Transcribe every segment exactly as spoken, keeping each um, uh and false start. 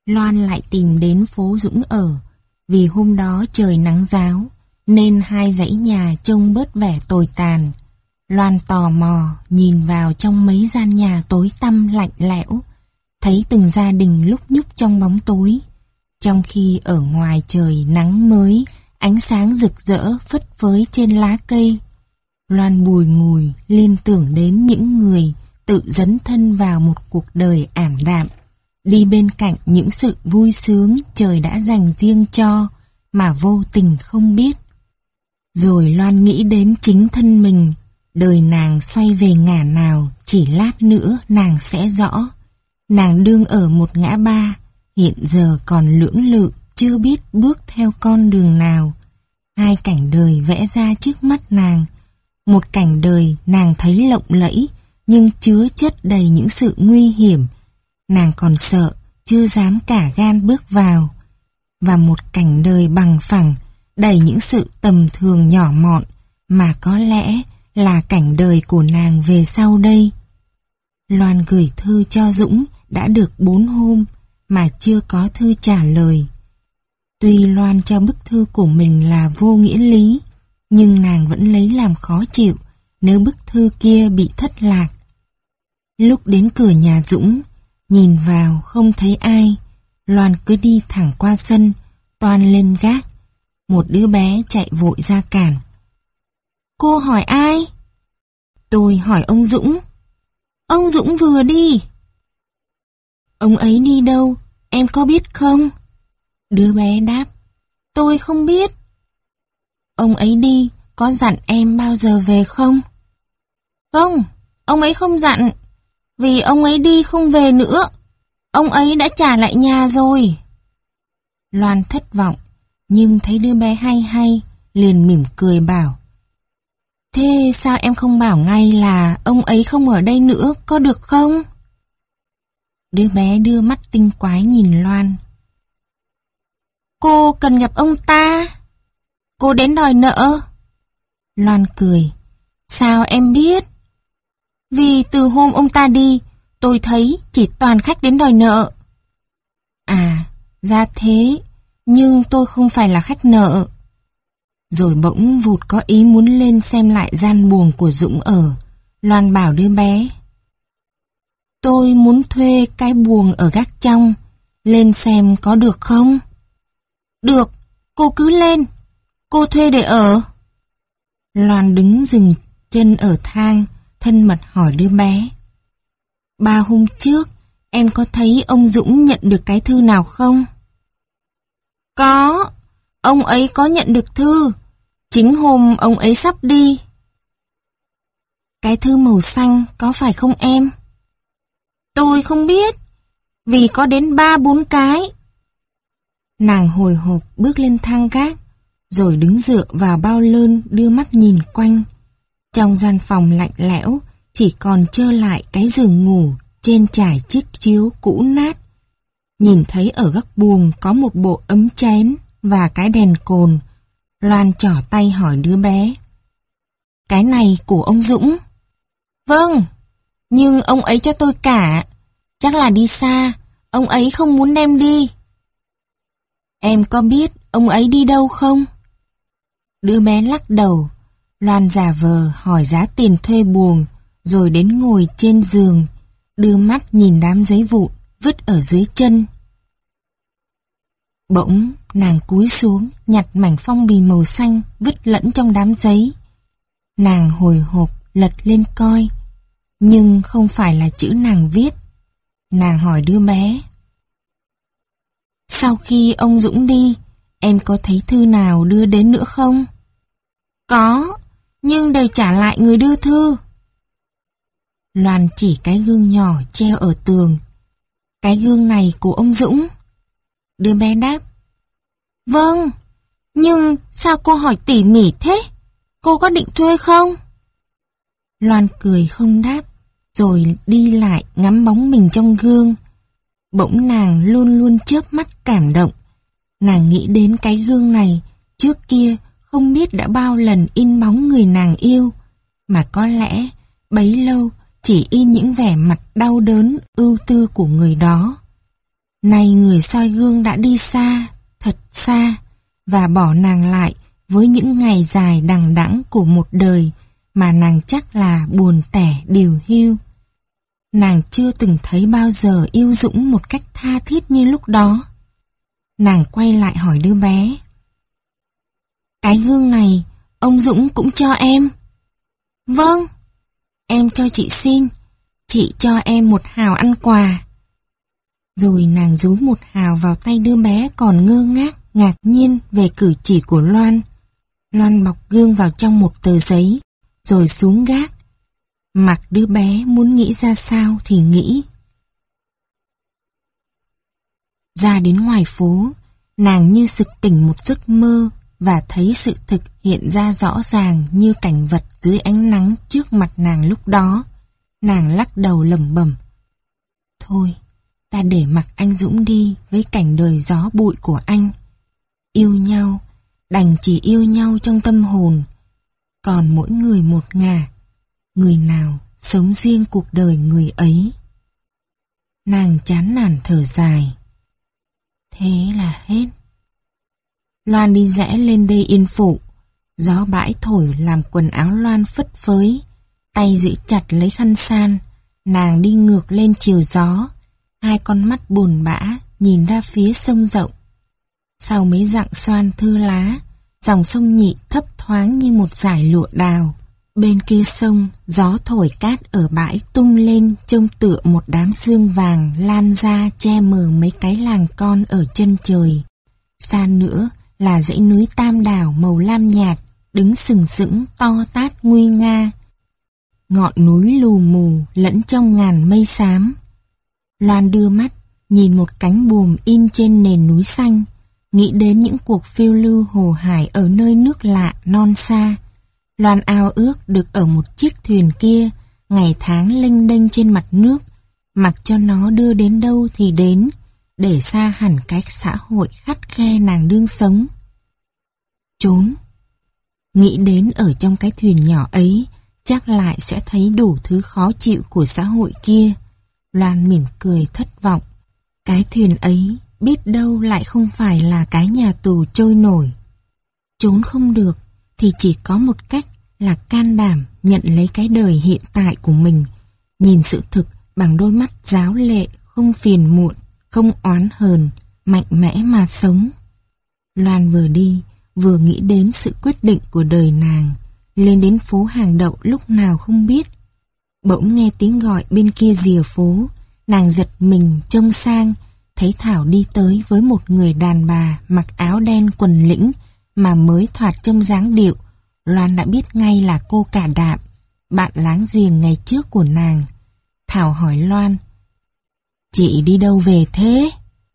Loan lại tìm đến phố Dũng ở. Vì hôm đó trời nắng ráo, nên hai dãy nhà trông bớt vẻ tồi tàn. Loan tò mò nhìn vào trong mấy gian nhà tối tăm lạnh lẽo, thấy từng gia đình lúc nhúc trong bóng tối. Trong khi ở ngoài trời nắng mới, ánh sáng rực rỡ phất phới trên lá cây. Loan bùi ngùi liên tưởng đến những người tự dấn thân vào một cuộc đời ảm đạm, đi bên cạnh những sự vui sướng trời đã dành riêng cho mà vô tình không biết. Rồi Loan nghĩ đến chính thân mình, đời nàng xoay về ngả nào chỉ lát nữa nàng sẽ rõ. Nàng đương ở một ngã ba, hiện giờ còn lưỡng lự chưa biết bước theo con đường nào. Hai cảnh đời vẽ ra trước mắt nàng, một cảnh đời nàng thấy lộng lẫy nhưng chứa chất đầy những sự nguy hiểm, nàng còn sợ chưa dám cả gan bước vào. Và một cảnh đời bằng phẳng đầy những sự tầm thường nhỏ mọn mà có lẽ là cảnh đời của nàng về sau đây. Loan gửi thư cho Dũng đã được bốn hôm mà chưa có thư trả lời. Tuy Loan cho bức thư của mình là vô nghĩa lý, nhưng nàng vẫn lấy làm khó chịu nếu bức thư kia bị thất lạc. Lúc đến cửa nhà Dũng, nhìn vào không thấy ai, Loan cứ đi thẳng qua sân, toan lên gác. Một đứa bé chạy vội ra cản. Cô hỏi ai? Tôi hỏi ông Dũng. Ông Dũng vừa đi. Ông ấy đi đâu, em có biết không? Đứa bé đáp. Tôi không biết. Ông ấy đi, có dặn em bao giờ về không? Không, ông ấy không dặn. Vì ông ấy đi không về nữa. Ông ấy đã trả lại nhà rồi. Loan thất vọng, nhưng thấy đứa bé hay hay, liền mỉm cười bảo. Thế sao em không bảo ngay là ông ấy không ở đây nữa, có được không? Đứa bé đưa mắt tinh quái nhìn Loan. Cô cần gặp ông ta? Cô đến đòi nợ? Loan cười. Sao em biết? Vì từ hôm ông ta đi, tôi thấy chỉ toàn khách đến đòi nợ. À, ra thế, nhưng tôi không phải là khách nợ. Rồi bỗng vụt có ý muốn lên xem lại gian buồng của Dũng ở. Loan bảo đứa bé. Tôi muốn thuê cái buồng ở gác trong, lên xem có được không? Được, cô cứ lên. Cô thuê để ở. Loan đứng dừng chân ở thang, thân mật hỏi đứa bé. Ba hôm trước, em có thấy ông Dũng nhận được cái thư nào không? Có, ông ấy có nhận được thư. Chính hôm ông ấy sắp đi. Cái thư màu xanh có phải không em? Tôi không biết, vì có đến ba bốn cái. Nàng hồi hộp bước lên thang gác, rồi đứng dựa vào bao lơn đưa mắt nhìn quanh. Trong gian phòng lạnh lẽo, chỉ còn trơ lại cái giường ngủ trên trải chiếc chiếu cũ nát. Nhìn thấy ở góc buồng có một bộ ấm chén và cái đèn cồn. Loan trỏ tay hỏi đứa bé. Cái này của ông Dũng? Vâng, nhưng ông ấy cho tôi cả. Chắc là đi xa, ông ấy không muốn đem đi. Em có biết ông ấy đi đâu không? Đứa bé lắc đầu. Loan giả vờ hỏi giá tiền thuê buồng, rồi đến ngồi trên giường, đưa mắt nhìn đám giấy vụn vứt ở dưới chân. Bỗng nàng cúi xuống nhặt mảnh phong bì màu xanh vứt lẫn trong đám giấy. Nàng hồi hộp lật lên coi, nhưng không phải là chữ nàng viết. Nàng hỏi đứa bé. Sau khi ông Dũng đi, em có thấy thư nào đưa đến nữa không? Có, nhưng đều trả lại người đưa thư. Loan chỉ cái gương nhỏ treo ở tường. Cái gương này của ông Dũng. Đứa bé đáp. Vâng, nhưng sao cô hỏi tỉ mỉ thế? Cô có định thuê không? Loan cười không đáp, rồi đi lại ngắm bóng mình trong gương. Bỗng nàng luôn luôn chớp mắt cảm động. Nàng nghĩ đến cái gương này, trước kia không biết đã bao lần in bóng người nàng yêu, mà có lẽ bấy lâu chỉ in những vẻ mặt đau đớn ưu tư của người đó. Nay người soi gương đã đi xa, thật xa, và bỏ nàng lại với những ngày dài đằng đẵng của một đời mà nàng chắc là buồn tẻ điều hiu. Nàng chưa từng thấy bao giờ yêu Dũng một cách tha thiết như lúc đó. Nàng quay lại hỏi đứa bé: "Cái gương này, ông Dũng cũng cho em?" "Vâng, em cho chị xin, chị cho em một hào ăn quà." Rồi nàng dúi một hào vào tay đứa bé còn ngơ ngác, ngạc nhiên về cử chỉ của Loan. Loan bọc gương vào trong một tờ giấy, rồi xuống gác. Mặc đứa bé muốn nghĩ ra sao thì nghĩ. Ra đến ngoài phố, nàng như sực tỉnh một giấc mơ và thấy sự thực hiện ra rõ ràng như cảnh vật dưới ánh nắng trước mặt nàng lúc đó. Nàng lắc đầu lẩm bẩm: "Thôi, ta để mặc anh Dũng đi với cảnh đời gió bụi của anh. Yêu nhau, đành chỉ yêu nhau trong tâm hồn. Còn mỗi người một ngả, người nào sống riêng cuộc đời người ấy." Nàng chán nản thở dài. Thế là hết. Loan đi rẽ lên đê Yên Phụ. Gió bãi thổi làm quần áo Loan phất phới. Tay giữ chặt lấy khăn san. Nàng đi ngược lên chiều gió. Hai con mắt buồn bã nhìn ra phía sông rộng. Sau mấy dặm xoan thư lá, dòng sông Nhị thấp thoáng như một dải lụa đào. Bên kia sông, gió thổi cát ở bãi tung lên trông tựa một đám sương vàng lan ra che mờ mấy cái làng con ở chân trời. Xa nữa là dãy núi Tam Đảo màu lam nhạt, đứng sừng sững to tát nguy nga. Ngọn núi lù mù lẫn trong ngàn mây xám. Loan đưa mắt nhìn một cánh buồm in trên nền núi xanh, nghĩ đến những cuộc phiêu lưu hồ hải ở nơi nước lạ non xa. Loan ao ước được ở một chiếc thuyền kia, ngày tháng lênh đênh trên mặt nước, mặc cho nó đưa đến đâu thì đến, để xa hẳn cái xã hội khắt khe nàng đương sống. Trốn. Nghĩ đến ở trong cái thuyền nhỏ ấy, chắc lại sẽ thấy đủ thứ khó chịu của xã hội kia. Loan mỉm cười thất vọng. Cái thuyền ấy biết đâu lại không phải là cái nhà tù trôi nổi. Trốn không được thì chỉ có một cách là can đảm nhận lấy cái đời hiện tại của mình, nhìn sự thực bằng đôi mắt ráo lệ, không phiền muộn, không oán hờn, mạnh mẽ mà sống. Loan vừa đi, vừa nghĩ đến sự quyết định của đời nàng, lên đến phố hàng đậu lúc nào không biết. Bỗng nghe tiếng gọi bên kia rìa phố, nàng giật mình trông sang, thấy Thảo đi tới với một người đàn bà mặc áo đen quần lĩnh mà mới thoạt trông dáng điệu. Loan đã biết ngay là cô Cả Đạm, bạn láng giềng ngày trước của nàng. Thảo hỏi Loan: "Chị đi đâu về thế?"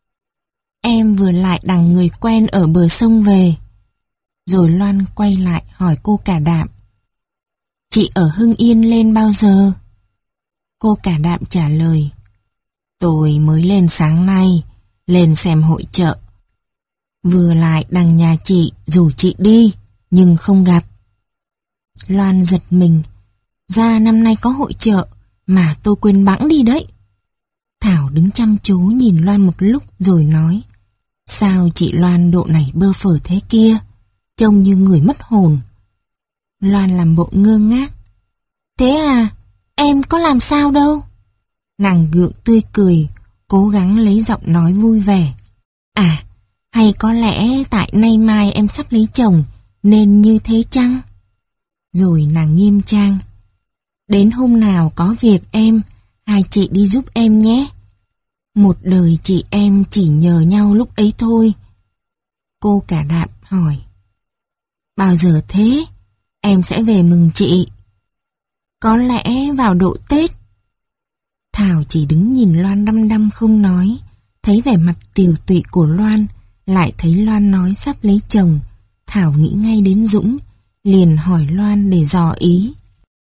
"Em vừa lại đằng người quen ở bờ sông về." Rồi Loan quay lại hỏi cô Cả Đạm: "Chị ở Hưng Yên lên bao giờ?" Cô Cả Đạm trả lời: "Tôi mới lên sáng nay, lên xem hội chợ. Vừa lại đằng nhà chị rủ chị đi, nhưng không gặp." Loan giật mình. Ra năm nay có hội chợ, mà tôi quên bẵng đi đấy. Thảo đứng chăm chú nhìn Loan một lúc rồi nói: "Sao chị Loan độ này bơ phờ thế kia, trông như người mất hồn." Loan làm bộ ngơ ngác. "Thế à, em có làm sao đâu." Nàng gượng tươi cười, cố gắng lấy giọng nói vui vẻ. "À, hay có lẽ tại nay mai em sắp lấy chồng nên như thế chăng?" Rồi nàng nghiêm trang: "Đến hôm nào có việc em, hai chị đi giúp em nhé. Một đời chị em chỉ nhờ nhau lúc ấy thôi." Cô Cả Đạm hỏi: "Bao giờ thế? Em sẽ về mừng chị." "Có lẽ vào độ Tết." Thảo chỉ đứng nhìn Loan đăm đăm không nói. Thấy vẻ mặt tiều tụy của Loan, lại thấy Loan nói sắp lấy chồng, Thảo nghĩ ngay đến Dũng, liền hỏi Loan để dò ý: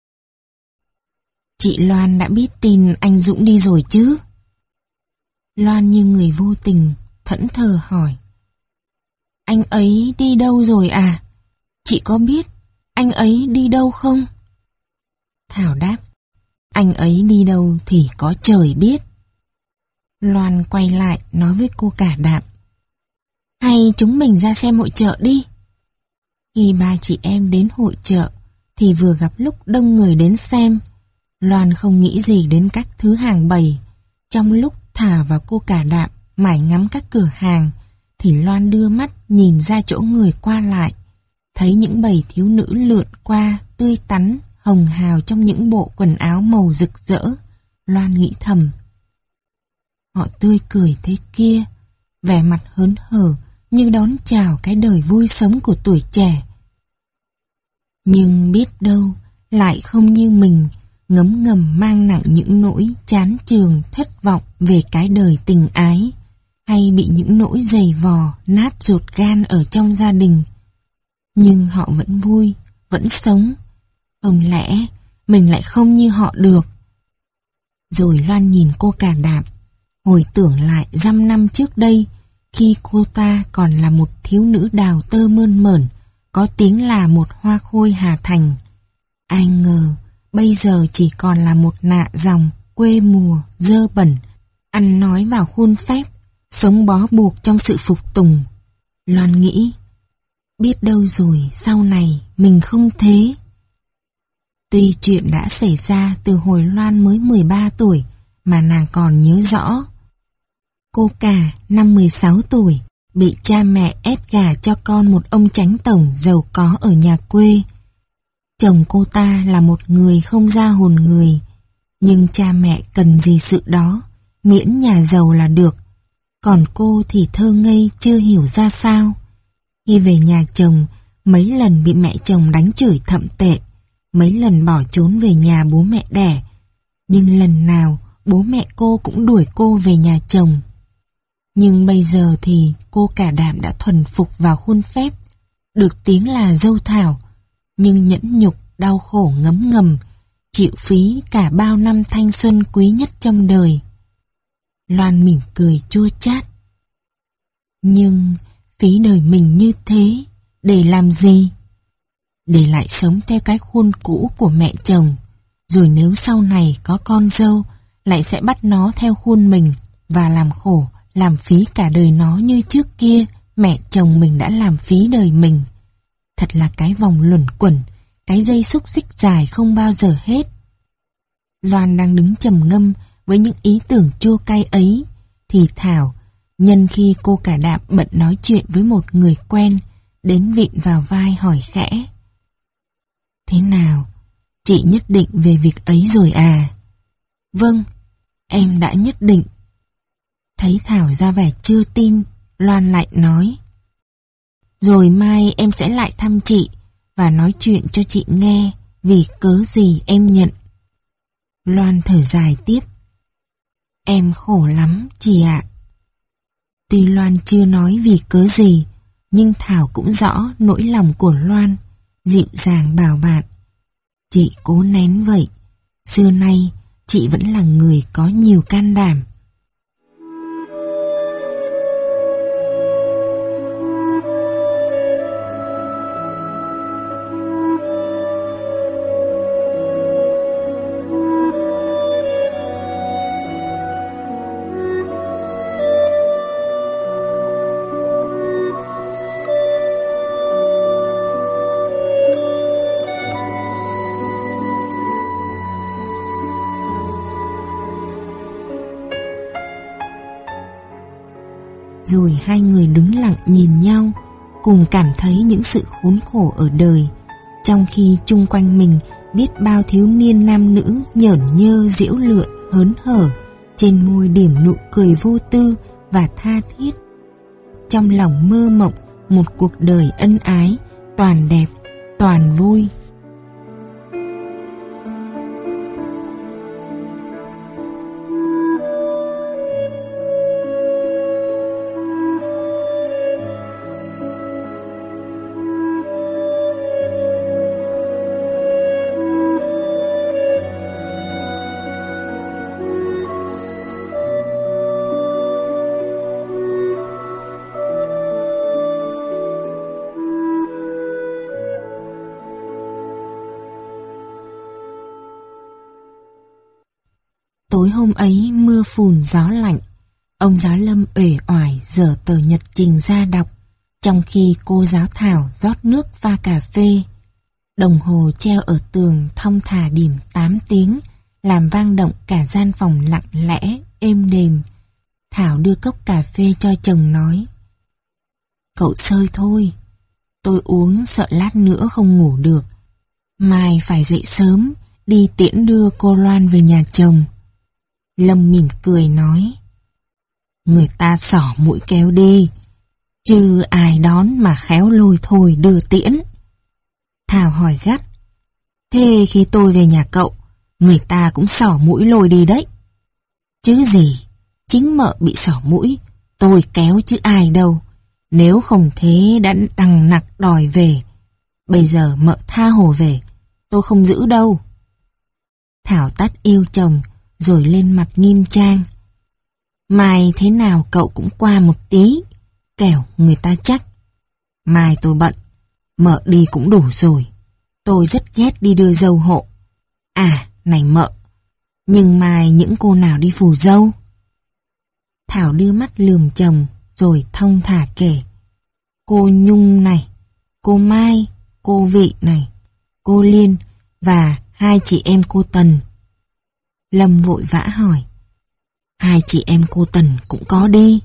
"Chị Loan đã biết tin anh Dũng đi rồi chứ?" Loan như người vô tình, thẫn thờ hỏi: "Anh ấy đi đâu rồi à? Chị có biết anh ấy đi đâu không?" Thảo đáp: "Anh ấy đi đâu thì có trời biết." Loan quay lại nói với cô cả đạm: hay chúng mình ra xem hội chợ đi. Khi ba chị em đến hội chợ thì vừa gặp lúc đông người đến xem. Loan không nghĩ gì đến các thứ hàng bày. Trong lúc Thảo và cô cả đạm mải ngắm các cửa hàng thì Loan đưa mắt nhìn ra chỗ người qua lại, thấy những bầy thiếu nữ lượn qua tươi tắn, hồng hào trong những bộ quần áo màu rực rỡ. Loan nghĩ thầm: họ tươi cười thế kia, vẻ mặt hớn hở như đón chào cái đời vui sống của tuổi trẻ. Nhưng biết đâu lại không như mình, ngấm ngầm mang nặng những nỗi chán chường thất vọng về cái đời tình ái, hay bị những nỗi dày vò nát ruột gan ở trong gia đình. Nhưng họ vẫn vui, vẫn sống. Không lẽ mình lại không như họ được? Rồi Loan nhìn cô cả đạm, hồi tưởng lại dăm năm trước đây, khi cô ta còn là một thiếu nữ đào tơ mơn mởn, có tiếng là một hoa khôi Hà Thành. Ai ngờ bây giờ chỉ còn là một nạ dòng quê mùa dơ bẩn, ăn nói vào khuôn phép, sống bó buộc trong sự phục tùng. Loan nghĩ, biết đâu rồi sau này mình không thế. Tuy chuyện đã xảy ra từ hồi Loan mới mười ba tuổi mà nàng còn nhớ rõ. Cô cả năm mười sáu tuổi bị cha mẹ ép gả cho con một ông chánh tổng giàu có ở nhà quê. Chồng cô ta là một người không ra hồn người, nhưng cha mẹ cần gì sự đó, miễn nhà giàu là được. Còn cô thì thơ ngây chưa hiểu ra sao. Khi về nhà chồng, mấy lần bị mẹ chồng đánh chửi thậm tệ, mấy lần bỏ trốn về nhà bố mẹ đẻ, nhưng lần nào bố mẹ cô cũng đuổi cô về nhà chồng. Nhưng bây giờ thì cô cả đạm đã thuần phục vào khuôn phép, được tiếng là dâu Thảo, nhưng nhẫn nhục, đau khổ ngấm ngầm, chịu phí cả bao năm thanh xuân quý nhất trong đời. Loan mỉm cười chua chát. Nhưng phí đời mình như thế, để làm gì? Để lại sống theo cái khuôn cũ của mẹ chồng, rồi nếu sau này có con dâu, lại sẽ bắt nó theo khuôn mình và làm khổ, làm phí cả đời nó như trước kia mẹ chồng mình đã làm phí đời mình. Thật là cái vòng luẩn quẩn, cái dây xúc xích dài không bao giờ hết. Loan đang đứng trầm ngâm với những ý tưởng chua cay ấy, thì Thảo, nhân khi cô cả đạm bận nói chuyện với một người quen, đến vịn vào vai hỏi khẽ: thế nào, chị nhất định về việc ấy rồi à? Vâng, em đã nhất định. Thấy Thảo ra vẻ chưa tin, Loan lại nói: rồi mai em sẽ lại thăm chị và nói chuyện cho chị nghe vì cớ gì em nhận. Loan thở dài tiếp: em khổ lắm chị ạ. Tuy Loan chưa nói vì cớ gì, nhưng Thảo cũng rõ nỗi lòng của Loan, dịu dàng bảo bạn: chị cố nén vậy, xưa nay chị vẫn là người có nhiều can đảm. Rồi hai người đứng lặng nhìn nhau, cùng cảm thấy những sự khốn khổ ở đời, trong khi chung quanh mình biết bao thiếu niên nam nữ nhởn nhơ giễu lượn hớn hở, trên môi điểm nụ cười vô tư và tha thiết. Trong lòng mơ mộng một cuộc đời ân ái, toàn đẹp, toàn vui. Tối hôm ấy mưa phùn gió lạnh, Ông giáo Lâm uể oải giở tờ nhật trình ra đọc, trong khi cô giáo Thảo rót nước pha cà phê. Đồng hồ treo ở tường thong thả điểm tám tiếng, làm vang động cả gian phòng lặng lẽ, êm đềm. Thảo đưa cốc cà phê cho chồng nói: "Cậu sơi thôi, tôi uống sợ lát nữa không ngủ được. Mai phải dậy sớm, đi tiễn đưa cô Loan về nhà chồng." Lâm mỉm cười nói: "Người ta xỏ mũi kéo đi, chứ ai đón mà khéo lôi thôi đưa tiễn." Thảo hỏi gắt: "Thế khi tôi về nhà cậu, người ta cũng xỏ mũi lôi đi đấy." "Chứ gì, chính mợ bị xỏ mũi, tôi kéo chứ ai đâu. Nếu không thế đã đằng nặc đòi về. Bây giờ mợ tha hồ về, tôi không giữ đâu." Thảo tắt yêu chồng rồi lên mặt nghiêm trang: "Mai thế nào cậu cũng qua một tí, kẻo người ta trách. Mai tôi bận, mợ đi cũng đủ rồi. Tôi rất ghét đi đưa dâu hộ. À, này mợ, nhưng mai những cô nào đi phù dâu?" Thảo đưa mắt lườm chồng rồi thong thả kể: "Cô Nhung này, cô Mai, cô Vị này, cô Liên và hai chị em cô Tần." Lâm vội vã hỏi: "Hai chị em cô Tần cũng có đi?"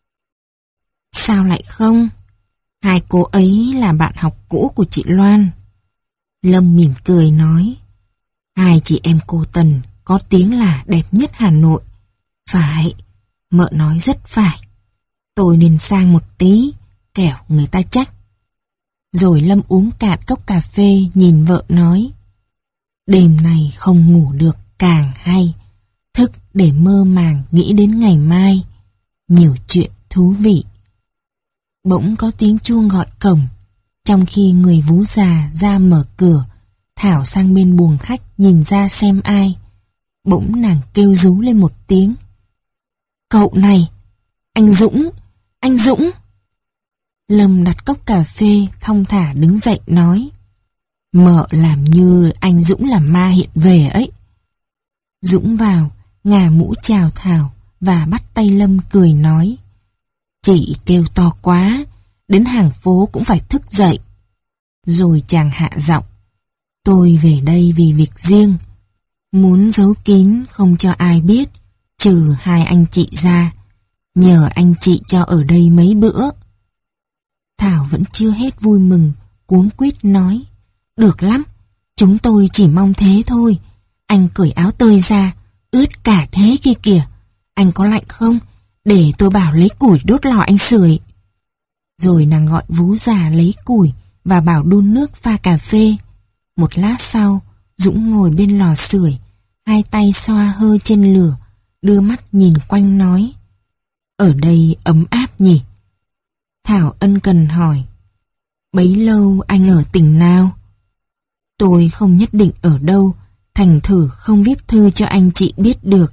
"Sao lại không? Hai cô ấy là bạn học cũ của chị Loan." Lâm mỉm cười nói: "Hai chị em cô Tần có tiếng là đẹp nhất Hà Nội. Phải, mợ nói rất phải. Tôi nên sang một tí, kẻo người ta trách." Rồi Lâm uống cạn cốc cà phê, nhìn vợ nói: "Đêm này không ngủ được càng hay. Thức để mơ màng nghĩ đến ngày mai. Nhiều chuyện thú vị." Bỗng có tiếng chuông gọi cổng. Trong khi người vú già ra mở cửa, Thảo sang bên buồng khách nhìn ra xem ai. Bỗng nàng kêu rú lên một tiếng: "Cậu này, anh Dũng, anh Dũng!" Lâm đặt cốc cà phê thong thả đứng dậy nói: "Mợ làm như anh Dũng là ma hiện về ấy." Dũng vào, ngả mũ chào Thảo và bắt tay Lâm cười nói: "Chị kêu to quá, đến hàng phố cũng phải thức dậy." Rồi chàng hạ giọng: "Tôi về đây vì việc riêng, muốn giấu kín không cho ai biết, trừ hai anh chị ra. Nhờ anh chị cho ở đây mấy bữa." Thảo vẫn chưa hết vui mừng, cuống quýt nói: "Được lắm, chúng tôi chỉ mong thế thôi. Anh cởi áo tơi ra, ướt cả thế kia kìa. Anh có lạnh không? Để tôi bảo lấy củi đốt lò anh sưởi." Rồi nàng gọi vú già lấy củi và bảo đun nước pha cà phê. Một lát sau, Dũng ngồi bên lò sưởi, hai tay xoa hơ trên lửa, đưa mắt nhìn quanh nói: "Ở đây ấm áp nhỉ?" Thảo ân cần hỏi: "Bấy lâu anh ở tỉnh nào?" "Tôi không nhất định ở đâu, thành thử không viết thư cho anh chị biết được."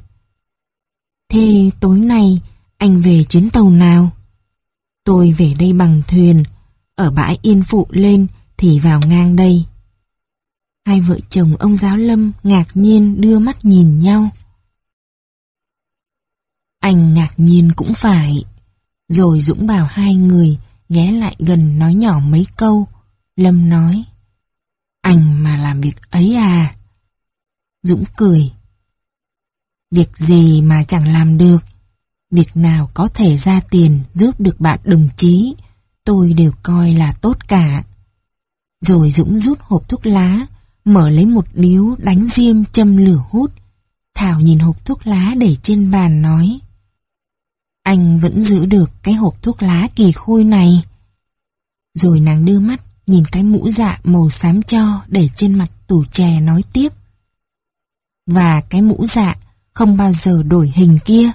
"Thế tối nay anh về chuyến tàu nào?" "Tôi về đây bằng thuyền, ở bãi Yên Phụ lên thì vào ngang đây." Hai vợ chồng ông giáo Lâm ngạc nhiên đưa mắt nhìn nhau. Anh ngạc nhiên cũng phải. Rồi Dũng bảo hai người ghé lại gần nói nhỏ mấy câu. Lâm nói: "Anh mà làm việc ấy à?" Dũng cười: "Việc gì mà chẳng làm được. Việc nào có thể ra tiền giúp được bạn đồng chí, tôi đều coi là tốt cả." Rồi Dũng rút hộp thuốc lá, mở lấy một điếu đánh diêm châm lửa hút. Thảo nhìn hộp thuốc lá để trên bàn nói: "Anh vẫn giữ được cái hộp thuốc lá kỳ khôi này." Rồi nàng đưa mắt nhìn cái mũ dạ màu xám cho để trên mặt tủ chè nói tiếp: "Và cái mũ dạ không bao giờ đổi hình kia."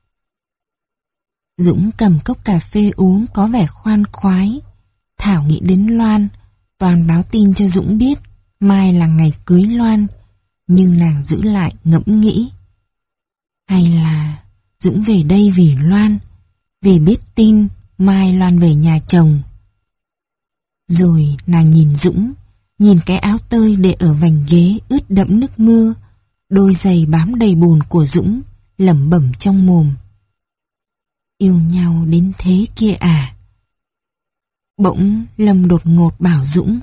Dũng cầm cốc cà phê uống có vẻ khoan khoái. Thảo nghĩ đến Loan, toàn báo tin cho Dũng biết mai là ngày cưới Loan, nhưng nàng giữ lại ngẫm nghĩ: hay là Dũng về đây vì Loan, vì biết tin mai Loan về nhà chồng. Rồi nàng nhìn Dũng, nhìn cái áo tơi để ở vành ghế ướt đẫm nước mưa, đôi giày bám đầy bùn của Dũng, lẩm bẩm trong mồm: Yêu nhau đến thế kia à? Bỗng Lâm đột ngột bảo Dũng.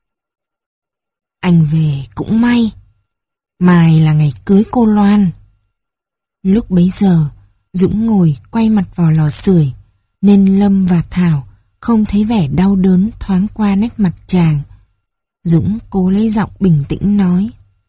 Anh về cũng may. Mai là ngày cưới cô Loan. Lúc bấy giờ, Dũng ngồi quay mặt vào lò sưởi, nên Lâm và Thảo không thấy vẻ đau đớn thoáng qua nét mặt chàng. Dũng cố lấy giọng bình tĩnh nói.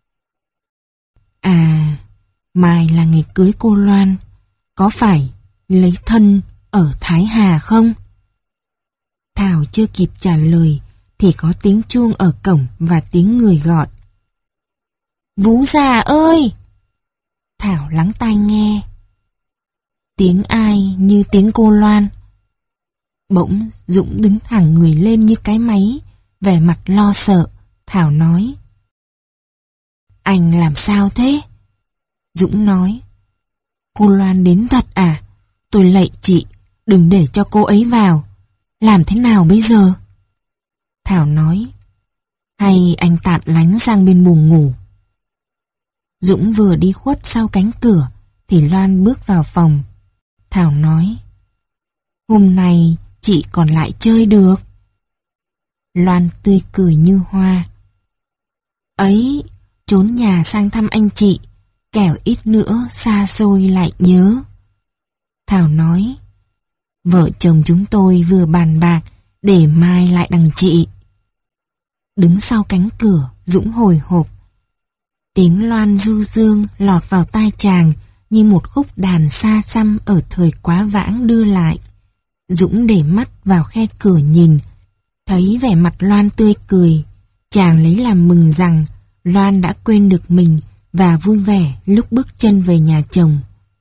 À, mai là ngày cưới cô Loan. Có phải lấy thân ở Thái Hà không? Thảo chưa kịp trả lời thì có tiếng chuông ở cổng và tiếng người gọi. Vú già ơi! Thảo lắng tai nghe. Tiếng ai như tiếng cô Loan. Bỗng Dũng đứng thẳng người lên như cái máy, vẻ mặt lo sợ. Thảo nói. Anh làm sao thế? Dũng nói. Cô Loan đến thật à? Tôi lạy chị, đừng để cho cô ấy vào. Làm thế nào bây giờ? Thảo nói. Hay anh tạm lánh sang bên buồng ngủ. Dũng vừa đi khuất sau cánh cửa thì Loan bước vào phòng. Thảo nói. Hôm nay chị còn lại chơi được. Loan tươi cười như hoa. Ấy, trốn nhà sang thăm anh chị, kẻo ít nữa xa xôi lại nhớ. Thảo nói. Vợ chồng chúng tôi vừa bàn bạc để mai lại đằng chị. Đứng sau cánh cửa, Dũng hồi hộp. Tiếng loan du dương lọt vào tai chàng như một khúc đàn xa xăm ở thời quá vãng đưa lại. Dũng để mắt vào khe cửa nhìn, thấy vẻ mặt Loan tươi cười. Chàng lấy làm mừng rằng Loan đã quên được mình và vui vẻ lúc bước chân về nhà chồng.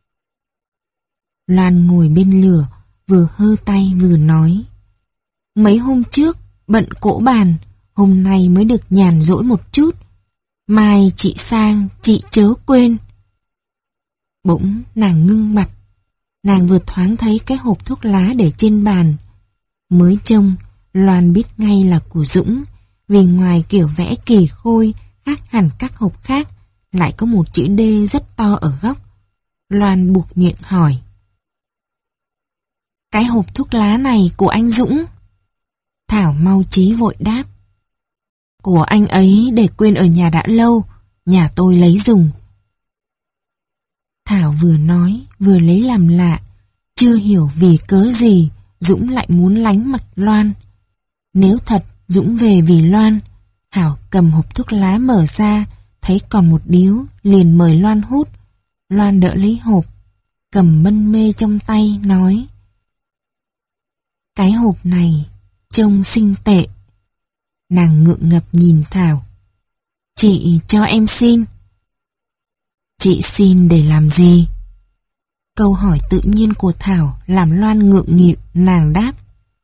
Loan ngồi bên lửa, vừa hơ tay vừa nói. Mấy hôm trước bận cỗ bàn, hôm nay mới được nhàn rỗi một chút. Mai chị sang, chị chớ quên. Bỗng nàng ngưng mặt. Nàng vừa thoáng thấy cái hộp thuốc lá để trên bàn. Mới trông, Loan biết ngay là của Dũng, vì ngoài kiểu vẽ kỳ khôi khác hẳn các hộp khác, lại có một chữ D rất to ở góc. Loan buộc miệng hỏi. Cái hộp thuốc lá này của anh Dũng? Thảo mau chí vội đáp. Của anh ấy để quên ở nhà đã lâu, nhà tôi lấy dùng. Thảo vừa nói vừa lấy làm lạ, chưa hiểu vì cớ gì Dũng lại muốn lánh mặt Loan. Nếu thật Dũng về vì Loan, Thảo cầm hộp thuốc lá mở ra, thấy còn một điếu, liền mời Loan hút. Loan đỡ lấy hộp, cầm mân mê trong tay, nói. Cái hộp này trông xinh tệ. Nàng ngượng ngập nhìn Thảo. Chị cho em xin. Chị xin để làm gì? Câu hỏi tự nhiên của Thảo làm Loan ngượng nghịu. Nàng đáp.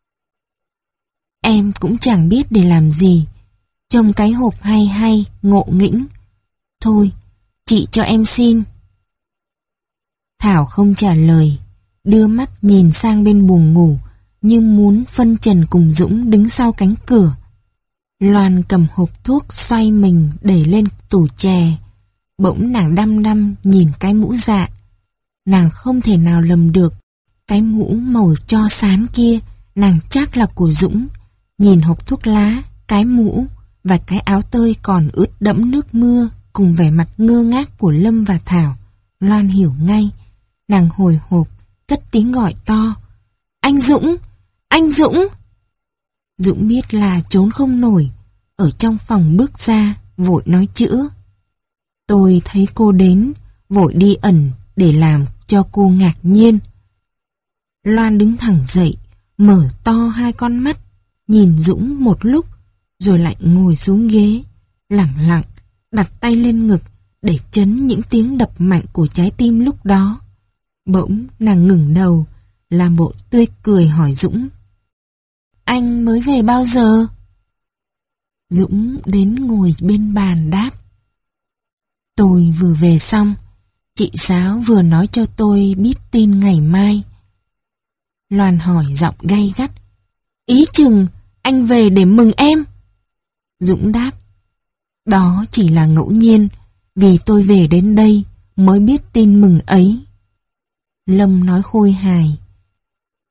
Em cũng chẳng biết để làm gì. Trông cái hộp hay hay, ngộ nghĩnh. Thôi, chị cho em xin. Thảo không trả lời, đưa mắt nhìn sang bên buồng ngủ, nhưng muốn phân trần cùng Dũng đứng sau cánh cửa. Loan cầm hộp thuốc xoay mình đẩy lên tủ chè. Bỗng nàng đăm đăm nhìn cái mũ dạ. Nàng không thể nào lầm được. Cái mũ màu tro xám kia nàng chắc là của Dũng. Nhìn hộp thuốc lá, cái mũ và cái áo tơi còn ướt đẫm nước mưa cùng vẻ mặt ngơ ngác của Lâm và Thảo, Loan hiểu ngay. Nàng hồi hộp cất tiếng gọi to. Anh Dũng! Anh Dũng! Dũng biết là trốn không nổi, ở trong phòng bước ra, vội nói chữa. Tôi thấy cô đến, vội đi ẩn để làm cho cô ngạc nhiên. Loan đứng thẳng dậy, mở to hai con mắt, nhìn Dũng một lúc, rồi lại ngồi xuống ghế, lẳng lặng, đặt tay lên ngực để chấn những tiếng đập mạnh của trái tim lúc đó. Bỗng nàng ngẩng đầu, làm bộ tươi cười hỏi Dũng. Anh mới về bao giờ? Dũng đến ngồi bên bàn đáp. Tôi vừa về xong, chị giáo vừa nói cho tôi biết tin ngày mai. Loan hỏi giọng gay gắt. Ý chừng anh về để mừng em? Dũng đáp. Đó chỉ là ngẫu nhiên, vì tôi về đến đây mới biết tin mừng ấy. Lâm nói khôi hài.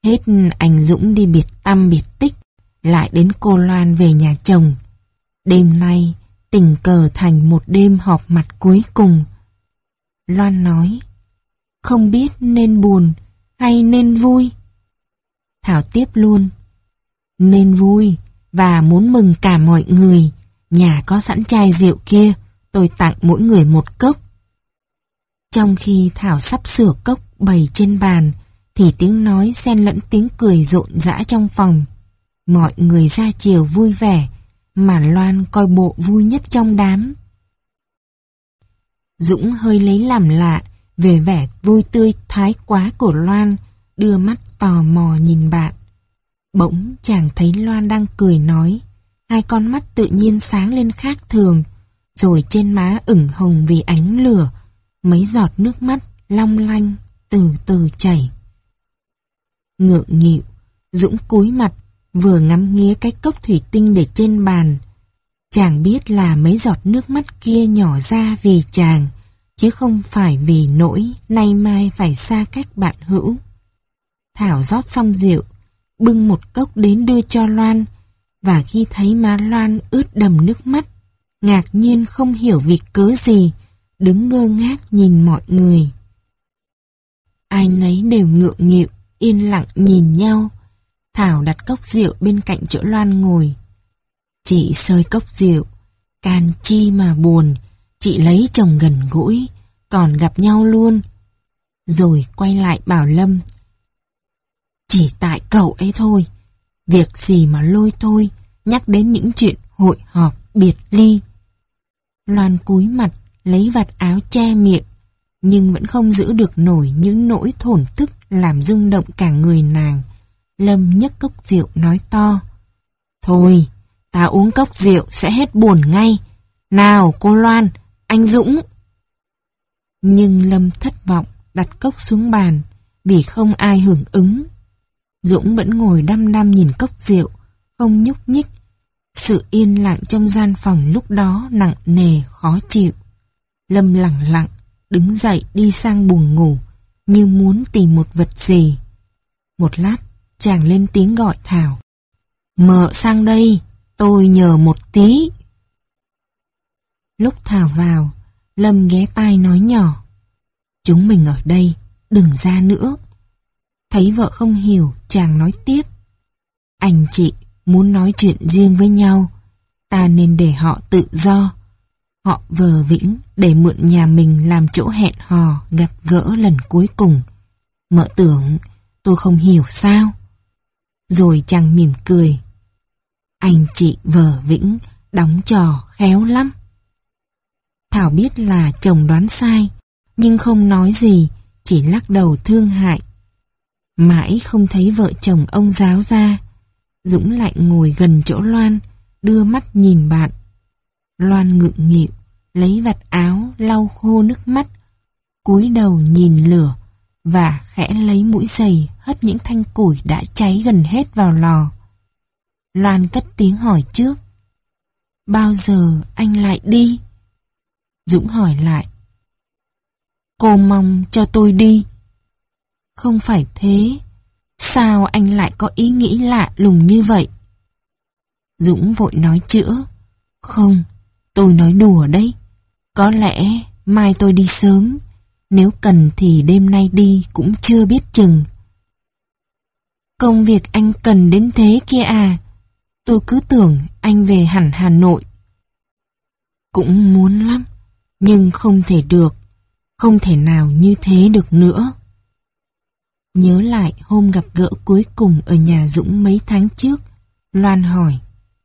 Hết anh Dũng đi biệt tăm biệt tích, lại đến cô Loan về nhà chồng. Đêm nay tình cờ thành một đêm họp mặt cuối cùng. Loan nói, không biết nên buồn hay nên vui. Thảo tiếp luôn, nên vui và muốn mừng cả mọi người. Nhà có sẵn chai rượu kia, tôi tặng mỗi người một cốc. Trong khi Thảo sắp sửa cốc bày trên bàn, thì tiếng nói xen lẫn tiếng cười rộn rã trong phòng. Mọi người ra chiều vui vẻ, mà Loan coi bộ vui nhất trong đám. Dũng hơi lấy làm lạ về vẻ vui tươi thái quá của Loan, đưa mắt tò mò nhìn bạn. Bỗng chàng thấy Loan đang cười nói, hai con mắt tự nhiên sáng lên khác thường, rồi trên má ửng hồng vì ánh lửa, mấy giọt nước mắt long lanh từ từ chảy. Ngượng nghịu, Dũng cúi mặt vừa ngắm nghía cái cốc thủy tinh để trên bàn. Chàng biết là mấy giọt nước mắt kia nhỏ ra vì chàng, chứ không phải vì nỗi nay mai phải xa cách bạn hữu. Thảo rót xong rượu, bưng một cốc đến đưa cho Loan, và khi thấy má Loan ướt đầm nước mắt, ngạc nhiên không hiểu vì cớ gì, đứng ngơ ngác nhìn mọi người. Ai nấy đều ngượng nghịu, yên lặng nhìn nhau. Thảo đặt cốc rượu bên cạnh chỗ Loan ngồi. Chị sơi cốc rượu, can chi mà buồn, chị lấy chồng gần gũi, còn gặp nhau luôn. Rồi quay lại bảo Lâm, chỉ tại cậu ấy thôi, việc gì mà lôi thôi, nhắc đến những chuyện hội họp biệt ly. Loan cúi mặt, lấy vạt áo che miệng, nhưng vẫn không giữ được nổi những nỗi thổn thức làm rung động cả người nàng. Lâm nhấc cốc rượu nói to, thôi, ta uống cốc rượu sẽ hết buồn ngay. Nào cô Loan, anh Dũng. Nhưng Lâm thất vọng đặt cốc xuống bàn, vì không ai hưởng ứng. Dũng vẫn ngồi đăm đăm nhìn cốc rượu, không nhúc nhích. Sự yên lặng trong gian phòng lúc đó nặng nề khó chịu. Lâm lẳng lặng đứng dậy đi sang buồng ngủ, như muốn tìm một vật gì. Một lát chàng lên tiếng gọi Thảo, mợ sang đây, tôi nhờ một tí. Lúc Thảo vào, Lâm ghé tai nói nhỏ, chúng mình ở đây, đừng ra nữa. Thấy vợ không hiểu, chàng nói tiếp, anh chị muốn nói chuyện riêng với nhau, ta nên để họ tự do. Họ vờ vĩnh để mượn nhà mình làm chỗ hẹn hò gặp gỡ lần cuối cùng. Mợ tưởng tôi không hiểu sao? Rồi chàng mỉm cười, anh chị vờ vĩnh đóng trò khéo lắm. Thảo biết là chồng đoán sai, nhưng không nói gì, chỉ lắc đầu thương hại. Mãi không thấy vợ chồng ông giáo ra, Dũng lại ngồi gần chỗ Loan, đưa mắt nhìn bạn. Loan ngượng nghịu, lấy vạt áo lau khô nước mắt, cúi đầu nhìn lửa và khẽ lấy mũi giày hất những thanh củi đã cháy gần hết vào lò. Loan cất tiếng hỏi trước, bao giờ anh lại đi? Dũng hỏi lại, cô mong cho tôi đi? Không phải thế, sao anh lại có ý nghĩ lạ lùng như vậy? Dũng vội nói chữa, không, tôi nói đùa đấy. Có lẽ mai tôi đi sớm, nếu cần thì đêm nay đi cũng chưa biết chừng. Công việc anh cần đến thế kia à? Tôi cứ tưởng anh về hẳn Hà Nội. Cũng muốn lắm, nhưng không thể được, không thể nào như thế được nữa. Nhớ lại hôm gặp gỡ cuối cùng ở nhà Dũng mấy tháng trước, Loan hỏi,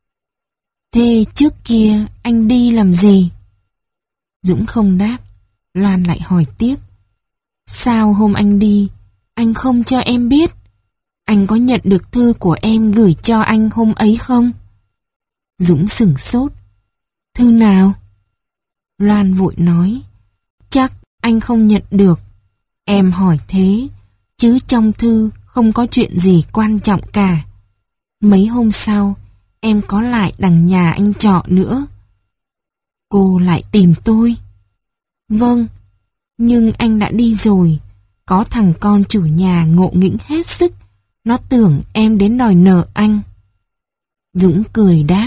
thế trước kia anh đi làm gì? Dũng không đáp. Loan lại hỏi tiếp, sao hôm anh đi, anh không cho em biết? Anh có nhận được thư của em gửi cho anh hôm ấy không? Dũng sửng sốt. Thư nào? Loan vội nói, chắc anh không nhận được. Em hỏi thế, chứ trong thư không có chuyện gì quan trọng cả. Mấy hôm sau, em có lại đằng nhà anh trọ nữa. Cô lại tìm tôi. Vâng, nhưng anh đã đi rồi. Có thằng con chủ nhà ngộ nghĩnh hết sức, Nó tưởng em đến đòi nợ anh. Dũng cười đáp.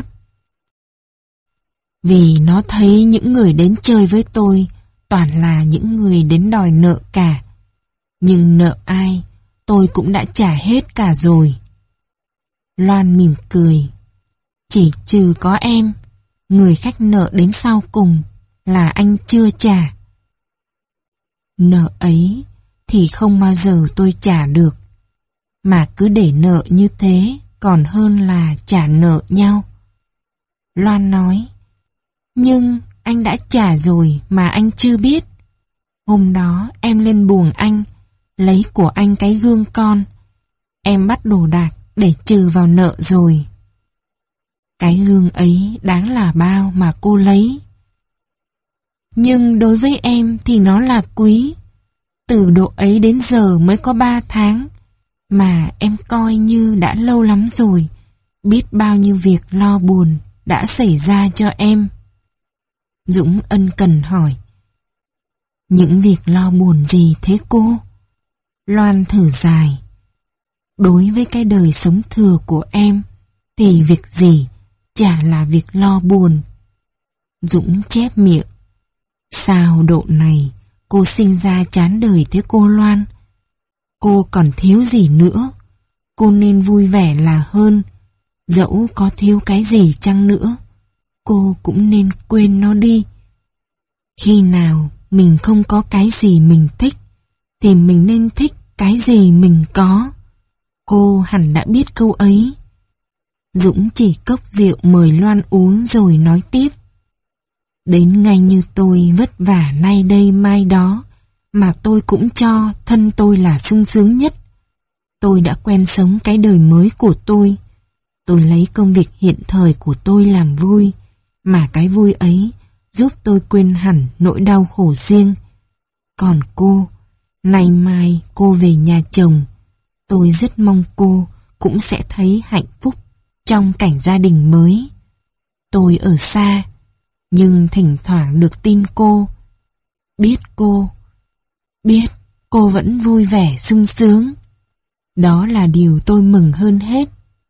Vì nó thấy những người đến chơi với tôi toàn là những người đến đòi nợ cả. Nhưng nợ ai, tôi cũng đã trả hết cả rồi. Loan mỉm cười. Chỉ trừ có em, người khách nợ đến sau cùng là anh chưa trả. Nợ ấy thì không bao giờ tôi trả được, mà cứ để nợ như thế còn hơn là trả nợ nhau. Loan nói. Nhưng anh đã trả rồi mà anh chưa biết. Hôm đó em lên buồng anh, lấy của anh cái gương con. Em bắt đồ đạc để trừ vào nợ rồi. Cái gương ấy đáng là bao mà cô lấy. Nhưng đối với em thì nó là quý. Từ độ ấy đến giờ mới có ba tháng, mà em coi như đã lâu lắm rồi. Biết bao nhiêu việc lo buồn đã xảy ra cho em. Dũng ân cần hỏi. Những việc lo buồn gì thế cô? Loan thở dài. Đối với cái đời sống thừa của em thì việc gì chả là việc lo buồn. Dũng chép miệng. Sao độ này cô sinh ra chán đời thế cô Loan? Cô còn thiếu gì nữa? Cô nên vui vẻ là hơn. Dẫu có thiếu cái gì chăng nữa, cô cũng nên quên nó đi. Khi nào mình không có cái gì mình thích, thì mình nên thích cái gì mình có. Cô hẳn đã biết câu ấy. Dũng chỉ cốc rượu mời Loan uống rồi nói tiếp. Đến ngay như tôi vất vả nay đây mai đó, mà tôi cũng cho thân tôi là sung sướng nhất. Tôi đã quen sống cái đời mới của tôi. Tôi lấy công việc hiện thời của tôi làm vui, mà cái vui ấy giúp tôi quên hẳn nỗi đau khổ riêng. Còn cô, nay mai cô về nhà chồng, tôi rất mong cô cũng sẽ thấy hạnh phúc trong cảnh gia đình mới. Tôi ở xa, nhưng thỉnh thoảng được tin cô. Biết cô, biết cô vẫn vui vẻ sung sướng. Đó là điều tôi mừng hơn hết.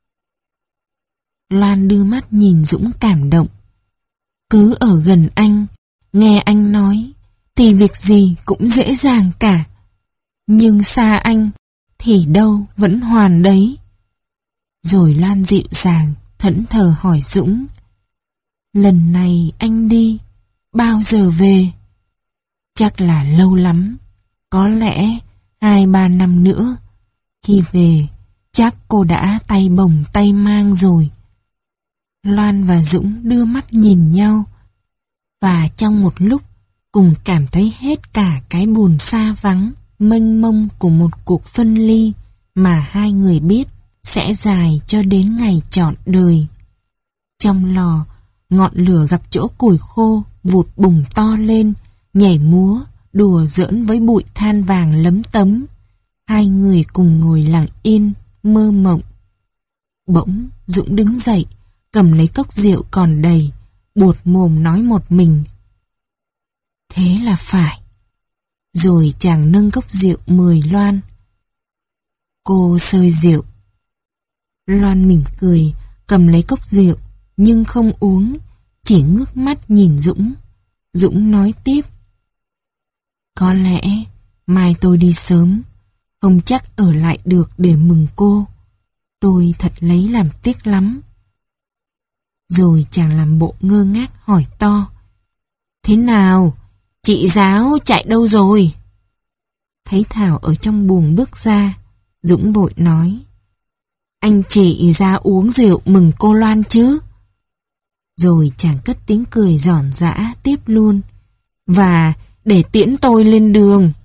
Loan đưa mắt nhìn Dũng cảm động. Cứ ở gần anh, nghe anh nói, thì việc gì cũng dễ dàng cả. Nhưng xa anh, thì đâu vẫn hoàn đấy. Rồi Loan dịu dàng, thẫn thờ hỏi Dũng. Lần này anh đi, bao giờ về? Chắc là lâu lắm, có lẽ hai ba năm nữa. Khi về, chắc cô đã tay bồng tay mang rồi. Loan và Dũng đưa mắt nhìn nhau, và trong một lúc cùng cảm thấy hết cả cái buồn xa vắng, mênh mông của một cuộc phân ly mà hai người biết sẽ dài cho đến ngày trọn đời. Trong lò, ngọn lửa gặp chỗ củi khô vụt bùng to lên, nhảy múa, đùa giỡn với bụi than vàng lấm tấm. Hai người cùng ngồi lặng yên, mơ mộng. Bỗng Dũng đứng dậy, cầm lấy cốc rượu còn đầy, buột mồm nói một mình. Thế là phải. Rồi chàng nâng cốc rượu mời Loan. Cô xơi rượu. Loan mỉm cười, cầm lấy cốc rượu, nhưng không uống, chỉ ngước mắt nhìn Dũng. Dũng nói tiếp. Có lẽ mai tôi đi sớm, không chắc ở lại được để mừng cô. Tôi thật lấy làm tiếc lắm. Rồi chàng làm bộ ngơ ngác hỏi to. Thế nào? Chị giáo chạy đâu rồi? Thấy Thảo ở trong buồng bước ra, Dũng vội nói. Anh chị ra uống rượu mừng cô Loan chứ? Rồi chàng cất tiếng cười giòn giã tiếp luôn. Và để tiễn tôi lên đường.